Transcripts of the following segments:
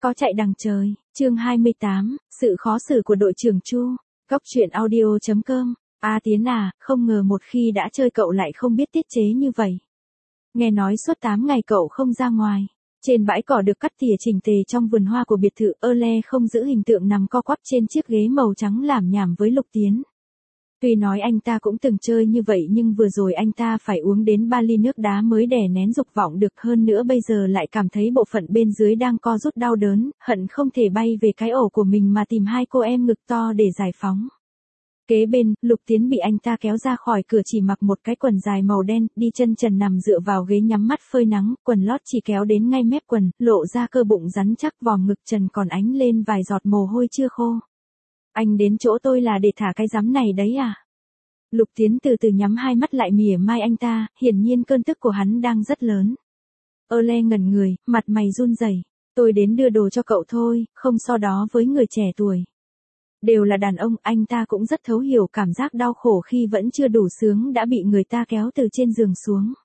Có chạy đằng trời, chương 28, sự khó xử của đội trưởng Chu. Góc truyện audio.com. A Tiến à, không ngờ một khi đã chơi cậu lại không biết tiết chế như vậy. Nghe nói suốt 8 ngày cậu không ra ngoài. Trên bãi cỏ được cắt tỉa chỉnh tề trong vườn hoa của biệt thự, Lê không giữ hình tượng nằm co quắp trên chiếc ghế màu trắng lảm nhảm với Lục Tiến. Tuy nói anh ta cũng từng chơi như vậy nhưng vừa rồi anh ta phải uống đến 3 ly nước đá mới đè nén dục vọng được, hơn nữa bây giờ lại cảm thấy bộ phận bên dưới đang co rút đau đớn, hận không thể bay về cái ổ của mình mà tìm hai cô em ngực to để giải phóng. Kế bên, Lục Tiến bị anh ta kéo ra khỏi cửa chỉ mặc một cái quần dài màu đen, đi chân trần nằm dựa vào ghế nhắm mắt phơi nắng, quần lót chỉ kéo đến ngay mép quần, lộ ra cơ bụng rắn chắc, vòm ngực trần còn ánh lên vài giọt mồ hôi chưa khô. Anh đến chỗ tôi là để thả cái rắm này đấy à? Lục Tiến từ từ nhắm hai mắt lại mỉa mai anh ta, hiển nhiên cơn tức của hắn đang rất lớn. Lê ngẩn người, mặt mày run rẩy. Tôi đến đưa đồ cho cậu thôi, không so đó với người trẻ tuổi. Đều là đàn ông, anh ta cũng rất thấu hiểu cảm giác đau khổ khi vẫn chưa đủ sướng đã bị người ta kéo từ trên giường xuống.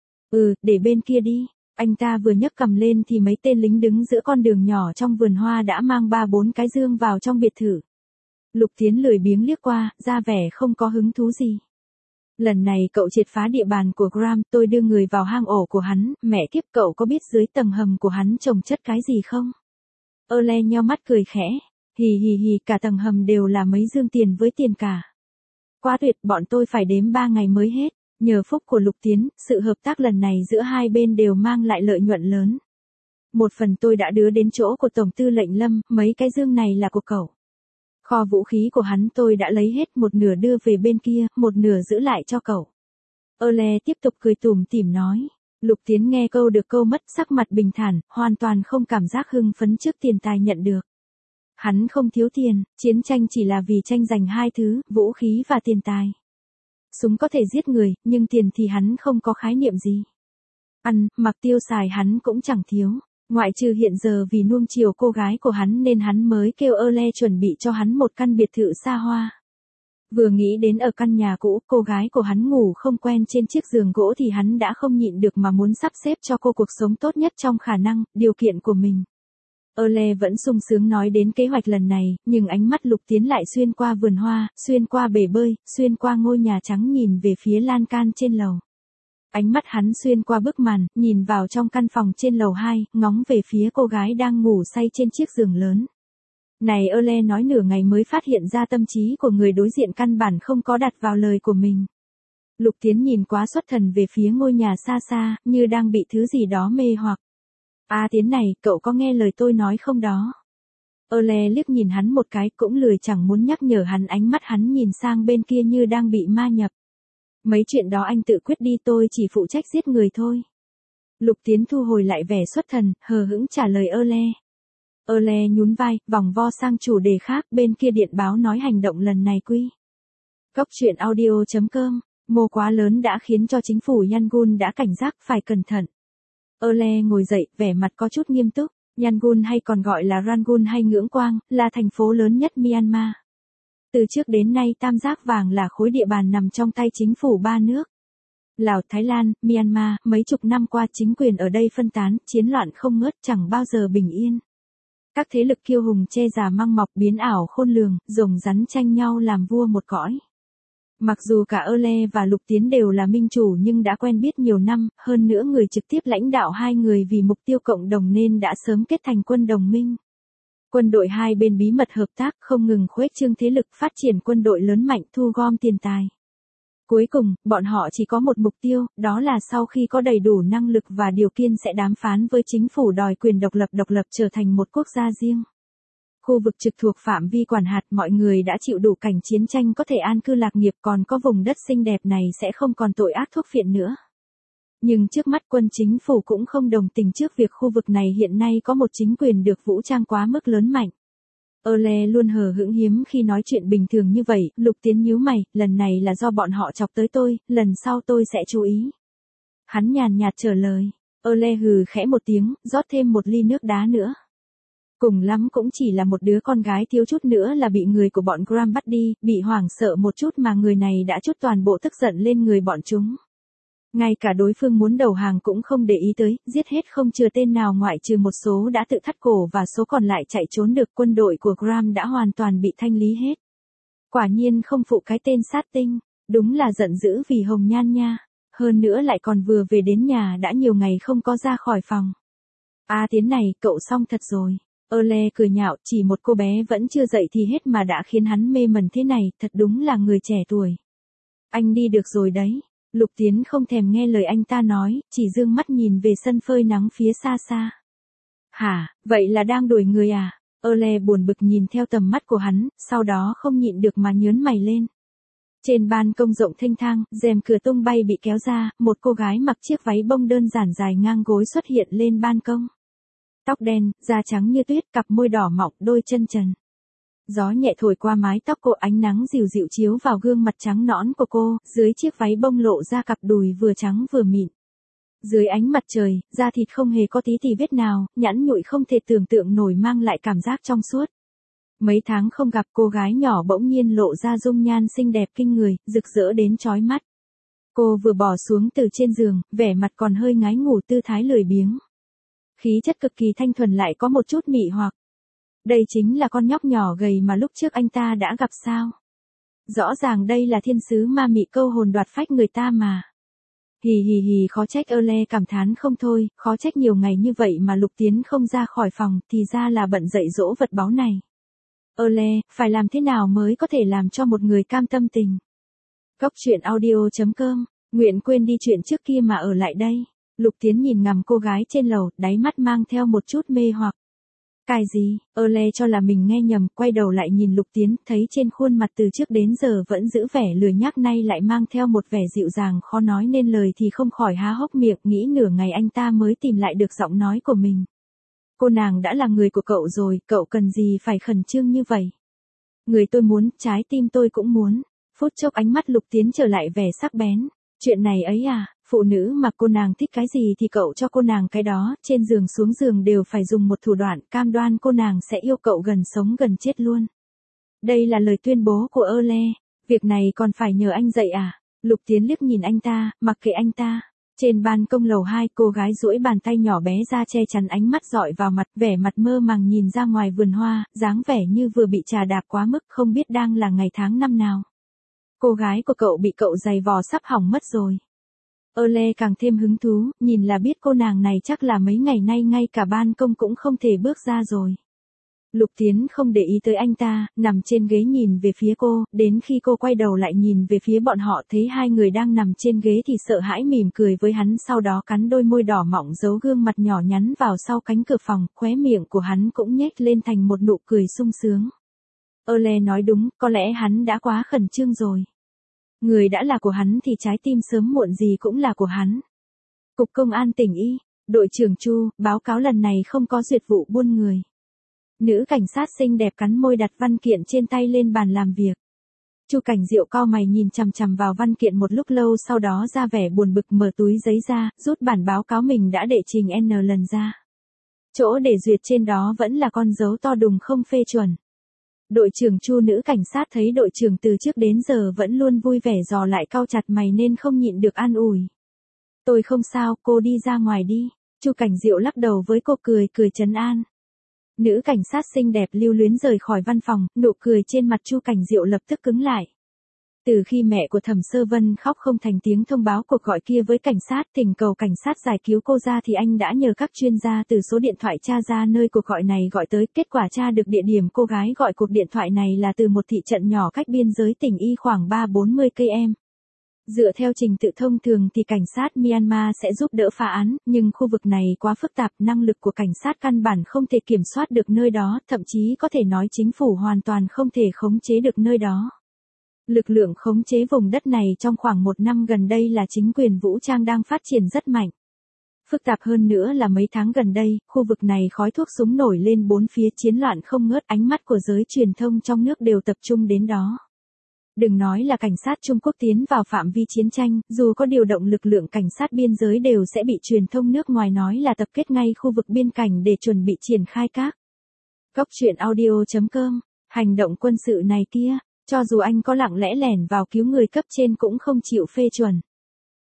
Để bên kia đi. Anh ta vừa nhấc cầm lên thì mấy tên lính đứng giữa con đường nhỏ trong vườn hoa đã mang 3-4 cái dương vào trong biệt thự. Lục Tiến lười biếng liếc qua, ra vẻ không có hứng thú gì. Lần này cậu triệt phá địa bàn của Graham, tôi đưa người vào hang ổ của hắn, mẹ kiếp, cậu có biết dưới tầng hầm của hắn trồng chất cái gì không? Lê nheo mắt cười khẽ. Hì, cả tầng hầm đều là mấy dương tiền với tiền cả. Quá tuyệt, bọn tôi phải đếm 3 ngày mới hết. Nhờ phúc của Lục Tiến, sự hợp tác lần này giữa hai bên đều mang lại lợi nhuận lớn. Một phần tôi đã đưa đến chỗ của Tổng tư lệnh Lâm, mấy cái dương này là của cậu. Kho vũ khí của hắn tôi đã lấy hết, một nửa đưa về bên kia, một nửa giữ lại cho cậu. Lê tiếp tục cười tủm tỉm nói. Lục Tiến nghe câu được câu mất, sắc mặt bình thản, hoàn toàn không cảm giác hưng phấn trước tiền tài nhận được. Hắn không thiếu tiền, chiến tranh chỉ là vì tranh giành hai thứ, vũ khí và tiền tài. Súng có thể giết người, nhưng tiền thì hắn không có khái niệm gì. Ăn, mặc tiêu xài hắn cũng chẳng thiếu. Ngoại trừ hiện giờ vì nuông chiều cô gái của hắn nên hắn mới kêu Lê chuẩn bị cho hắn một căn biệt thự xa hoa. Vừa nghĩ đến ở căn nhà cũ, cô gái của hắn ngủ không quen trên chiếc giường gỗ thì hắn đã không nhịn được mà muốn sắp xếp cho cô cuộc sống tốt nhất trong khả năng, điều kiện của mình. Lê vẫn sung sướng nói đến kế hoạch lần này, nhưng ánh mắt Lục Tiến lại xuyên qua vườn hoa, xuyên qua bể bơi, xuyên qua ngôi nhà trắng nhìn về phía lan can trên lầu. Ánh mắt hắn xuyên qua bức màn, nhìn vào trong căn phòng trên lầu 2, ngóng về phía cô gái đang ngủ say trên chiếc giường lớn. Này, Lê nói nửa ngày mới phát hiện ra tâm trí của người đối diện căn bản không có đặt vào lời của mình. Lục Tiến nhìn quá xuất thần về phía ngôi nhà xa xa, như đang bị thứ gì đó mê hoặc. A Tiến này, cậu có nghe lời tôi nói không đó? Lê liếc nhìn hắn một cái, cũng lười chẳng muốn nhắc nhở hắn, ánh mắt hắn nhìn sang bên kia như đang bị ma nhập. Mấy chuyện đó anh tự quyết đi, tôi chỉ phụ trách giết người thôi. Lục Tiến thu hồi lại vẻ xuất thần, hờ hững trả lời Lê. Lê nhún vai, vòng vo sang chủ đề khác, bên kia điện báo nói hành động lần này quy. Góc truyện audio.com, mô quá lớn đã khiến cho chính phủ Yangon đã cảnh giác phải cẩn thận. Lê ngồi dậy, vẻ mặt có chút nghiêm túc. Yangon hay còn gọi là Rangoon hay Ngưỡng Quang, là thành phố lớn nhất Myanmar. Từ trước đến nay Tam Giác Vàng là khối địa bàn nằm trong tay chính phủ ba nước. Lào, Thái Lan, Myanmar, mấy chục năm qua chính quyền ở đây phân tán, chiến loạn không ngớt, chẳng bao giờ bình yên. Các thế lực kiêu hùng che giả măng mọc, biến ảo khôn lường, rồng rắn tranh nhau làm vua một cõi. Mặc dù cả Lê và Lục Tiến đều là minh chủ nhưng đã quen biết nhiều năm, hơn nữa người trực tiếp lãnh đạo hai người vì mục tiêu cộng đồng nên đã sớm kết thành quân đồng minh. Quân đội hai bên bí mật hợp tác, không ngừng khuếch trương thế lực, phát triển quân đội lớn mạnh, thu gom tiền tài. Cuối cùng, bọn họ chỉ có một mục tiêu, đó là sau khi có đầy đủ năng lực và điều kiện sẽ đàm phán với chính phủ đòi quyền độc lập trở thành một quốc gia riêng. Khu vực trực thuộc phạm vi quản hạt, mọi người đã chịu đủ cảnh chiến tranh có thể an cư lạc nghiệp, còn có vùng đất xinh đẹp này sẽ không còn tội ác thuốc phiện nữa. Nhưng trước mắt quân chính phủ cũng không đồng tình trước việc khu vực này hiện nay có một chính quyền được vũ trang quá mức lớn mạnh. Lê luôn hờ hững hiếm khi nói chuyện bình thường như vậy. Lục Tiến nhíu mày, lần này là do bọn họ chọc tới tôi, lần sau tôi sẽ chú ý. Hắn nhàn nhạt trả lời. Lê hừ khẽ một tiếng, rót thêm một ly nước đá nữa. Cùng lắm cũng chỉ là một đứa con gái, thiếu chút nữa là bị người của bọn Graham bắt đi, bị hoảng sợ một chút mà người này đã trút toàn bộ tức giận lên người bọn chúng. Ngay cả đối phương muốn đầu hàng cũng không để ý tới, giết hết không chừa tên nào ngoại trừ một số đã tự thắt cổ và số còn lại chạy trốn được. Quân đội của Graham đã hoàn toàn bị thanh lý hết. Quả nhiên không phụ cái tên sát tinh, đúng là giận dữ vì hồng nhan nha. Hơn nữa lại còn vừa về đến nhà đã nhiều ngày không có ra khỏi phòng. Tiến này, cậu xong thật rồi. Earle cười nhạo, chỉ một cô bé vẫn chưa dậy thì hết mà đã khiến hắn mê mẩn thế này, thật đúng là người trẻ tuổi. Anh đi được rồi đấy. Lục Tiến không thèm nghe lời anh ta nói, chỉ dương mắt nhìn về sân phơi nắng phía xa xa. Hả, vậy là đang đuổi người à? Earle buồn bực nhìn theo tầm mắt của hắn, sau đó không nhịn được mà nhớn mày lên. Trên ban công rộng thênh thang, rèm cửa tung bay bị kéo ra, một cô gái mặc chiếc váy bông đơn giản dài ngang gối xuất hiện lên ban công. Tóc đen, da trắng như tuyết, cặp môi đỏ mọng, đôi chân trần. Gió nhẹ thổi qua mái tóc cô, ánh nắng dịu dịu chiếu vào gương mặt trắng nõn của cô, dưới chiếc váy bông lộ ra cặp đùi vừa trắng vừa mịn. Dưới ánh mặt trời, da thịt không hề có tí tì vết nào, nhẵn nhụi không thể tưởng tượng nổi, mang lại cảm giác trong suốt. Mấy tháng không gặp, cô gái nhỏ bỗng nhiên lộ ra dung nhan xinh đẹp kinh người, rực rỡ đến chói mắt. Cô vừa bỏ xuống từ trên giường, vẻ mặt còn hơi ngái ngủ, tư thái lười biếng. Khí chất cực kỳ thanh thuần lại có một chút mị hoặc. Đây chính là con nhóc nhỏ gầy mà lúc trước anh ta đã gặp sao. Rõ ràng đây là thiên sứ ma mị câu hồn đoạt phách người ta mà. Hì hì hì, khó trách Earle cảm thán không thôi, khó trách nhiều ngày như vậy mà Lục Tiến không ra khỏi phòng, thì ra là bận dạy dỗ vật báu này. Earle, phải làm thế nào mới có thể làm cho một người cam tâm tình? Góc truyện audio.com, nguyện quên đi chuyện trước kia mà ở lại đây. Lục Tiến nhìn ngắm cô gái trên lầu, đáy mắt mang theo một chút mê hoặc. Cái gì? Earle cho là mình nghe nhầm, quay đầu lại nhìn Lục Tiến, thấy trên khuôn mặt từ trước đến giờ vẫn giữ vẻ lười nhác nay lại mang theo một vẻ dịu dàng khó nói nên lời thì không khỏi há hốc miệng, nghĩ nửa ngày anh ta mới tìm lại được giọng nói của mình. Cô nàng đã là người của cậu rồi, cậu cần gì phải khẩn trương như vậy? Người tôi muốn, trái tim tôi cũng muốn. Phút chốc ánh mắt Lục Tiến trở lại vẻ sắc bén. Chuyện này ấy à, phụ nữ mà cô nàng thích cái gì thì cậu cho cô nàng cái đó, trên giường xuống giường đều phải dùng một thủ đoạn, cam đoan cô nàng sẽ yêu cậu gần sống gần chết luôn. Đây là lời tuyên bố của Earle, việc này còn phải nhờ anh dạy à? Lục Tiến liếc nhìn anh ta, mặc kệ anh ta. Trên ban công lầu 2, cô gái duỗi bàn tay nhỏ bé ra che chắn ánh mắt dọi vào mặt, vẻ mặt mơ màng nhìn ra ngoài vườn hoa, dáng vẻ như vừa bị trà đạp quá mức, không biết đang là ngày tháng năm nào. Cô gái của cậu bị cậu giày vò sắp hỏng mất rồi. Earle càng thêm hứng thú, nhìn là biết cô nàng này chắc là mấy ngày nay ngay cả ban công cũng không thể bước ra rồi. Lục Tiến không để ý tới anh ta, nằm trên ghế nhìn về phía cô, đến khi cô quay đầu lại nhìn về phía bọn họ thấy hai người đang nằm trên ghế thì sợ hãi mỉm cười với hắn, sau đó cắn đôi môi đỏ mọng giấu gương mặt nhỏ nhắn vào sau cánh cửa phòng, khóe miệng của hắn cũng nhếch lên thành một nụ cười sung sướng. Earle nói đúng, có lẽ hắn đã quá khẩn trương rồi. Người đã là của hắn thì trái tim sớm muộn gì cũng là của hắn. Cục Công an tỉnh Y, đội trưởng Chu, báo cáo lần này không có duyệt vụ buôn người. Nữ cảnh sát xinh đẹp cắn môi đặt văn kiện trên tay lên bàn làm việc. Chu Cảnh Diệu cau mày nhìn chằm chằm vào văn kiện một lúc lâu, sau đó ra vẻ buồn bực mở túi giấy ra, rút bản báo cáo mình đã đệ trình N lần ra. Chỗ để duyệt trên đó vẫn là con dấu to đùng không phê chuẩn. Đội trưởng Chu, nữ cảnh sát thấy đội trưởng từ trước đến giờ vẫn luôn vui vẻ dò lại cau chặt mày nên không nhịn được an ủi. Tôi không sao, cô đi ra ngoài đi. Chu Cảnh Diệu lắc đầu với cô, cười trấn an. Nữ cảnh sát xinh đẹp lưu luyến rời khỏi văn phòng, nụ cười trên mặt Chu Cảnh Diệu lập tức cứng lại. Từ khi mẹ của Thẩm Sơ Vân khóc không thành tiếng thông báo cuộc gọi kia với cảnh sát, thỉnh cầu cảnh sát giải cứu cô ra thì anh đã nhờ các chuyên gia từ số điện thoại tra ra nơi cuộc gọi này gọi tới, kết quả tra được địa điểm cô gái gọi cuộc điện thoại này là từ một thị trận nhỏ cách biên giới tỉnh Y khoảng 3-40 km. Dựa theo trình tự thông thường thì cảnh sát Myanmar sẽ giúp đỡ phá án, nhưng khu vực này quá phức tạp, năng lực của cảnh sát căn bản không thể kiểm soát được nơi đó, thậm chí có thể nói chính phủ hoàn toàn không thể khống chế được nơi đó. Lực lượng khống chế vùng đất này trong khoảng 1 năm gần đây là chính quyền vũ trang đang phát triển rất mạnh. Phức tạp hơn nữa là mấy tháng gần đây, khu vực này khói thuốc súng nổi lên bốn phía, chiến loạn không ngớt, ánh mắt của giới truyền thông trong nước đều tập trung đến đó. Đừng nói là cảnh sát Trung Quốc tiến vào phạm vi chiến tranh, dù có điều động lực lượng cảnh sát biên giới đều sẽ bị truyền thông nước ngoài nói là tập kết ngay khu vực biên cảnh để chuẩn bị triển khai các. Góc truyện audio.com, hành động quân sự này kia, cho dù anh có lặng lẽ lẻn vào cứu người cấp trên cũng không chịu phê chuẩn.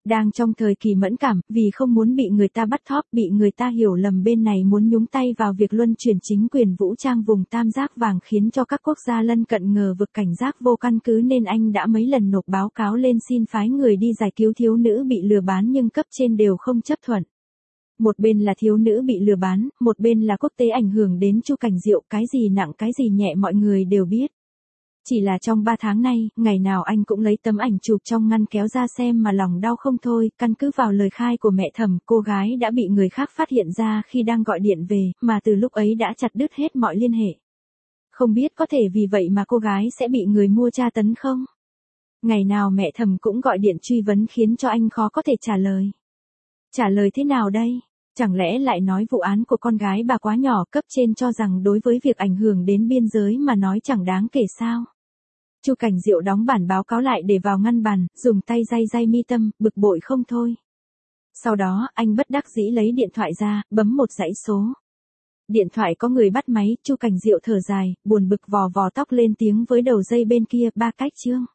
Đang trong thời kỳ mẫn cảm, vì không muốn bị người ta bắt thóp, bị người ta hiểu lầm bên này muốn nhúng tay vào việc luân chuyển chính quyền vũ trang vùng tam giác vàng khiến cho các quốc gia lân cận ngờ vực cảnh giác vô căn cứ nên anh đã mấy lần nộp báo cáo lên xin phái người đi giải cứu thiếu nữ bị lừa bán nhưng cấp trên đều không chấp thuận. Một bên là thiếu nữ bị lừa bán, một bên là quốc tế ảnh hưởng đến Chu Cảnh Diệu, cái gì nặng cái gì nhẹ mọi người đều biết. Chỉ là trong 3 tháng nay, ngày nào anh cũng lấy tấm ảnh chụp trong ngăn kéo ra xem mà lòng đau không thôi, căn cứ vào lời khai của mẹ Thẩm, cô gái đã bị người khác phát hiện ra khi đang gọi điện về, mà từ lúc ấy đã chặt đứt hết mọi liên hệ. Không biết có thể vì vậy mà cô gái sẽ bị người mua tra tấn không? Ngày nào mẹ Thẩm cũng gọi điện truy vấn khiến cho anh khó có thể trả lời. Trả lời thế nào đây? Chẳng lẽ lại nói vụ án của con gái bà quá nhỏ, cấp trên cho rằng đối với việc ảnh hưởng đến biên giới mà nói chẳng đáng kể sao? Chu Cảnh Diệu đóng bản báo cáo lại để vào ngăn bàn, dùng tay day mi tâm, bực bội không thôi. Sau đó, anh bất đắc dĩ lấy điện thoại ra, bấm một dãy số. Điện thoại có người bắt máy, Chu Cảnh Diệu thở dài, buồn bực vò vò tóc lên tiếng với đầu dây bên kia, ba cách Trương.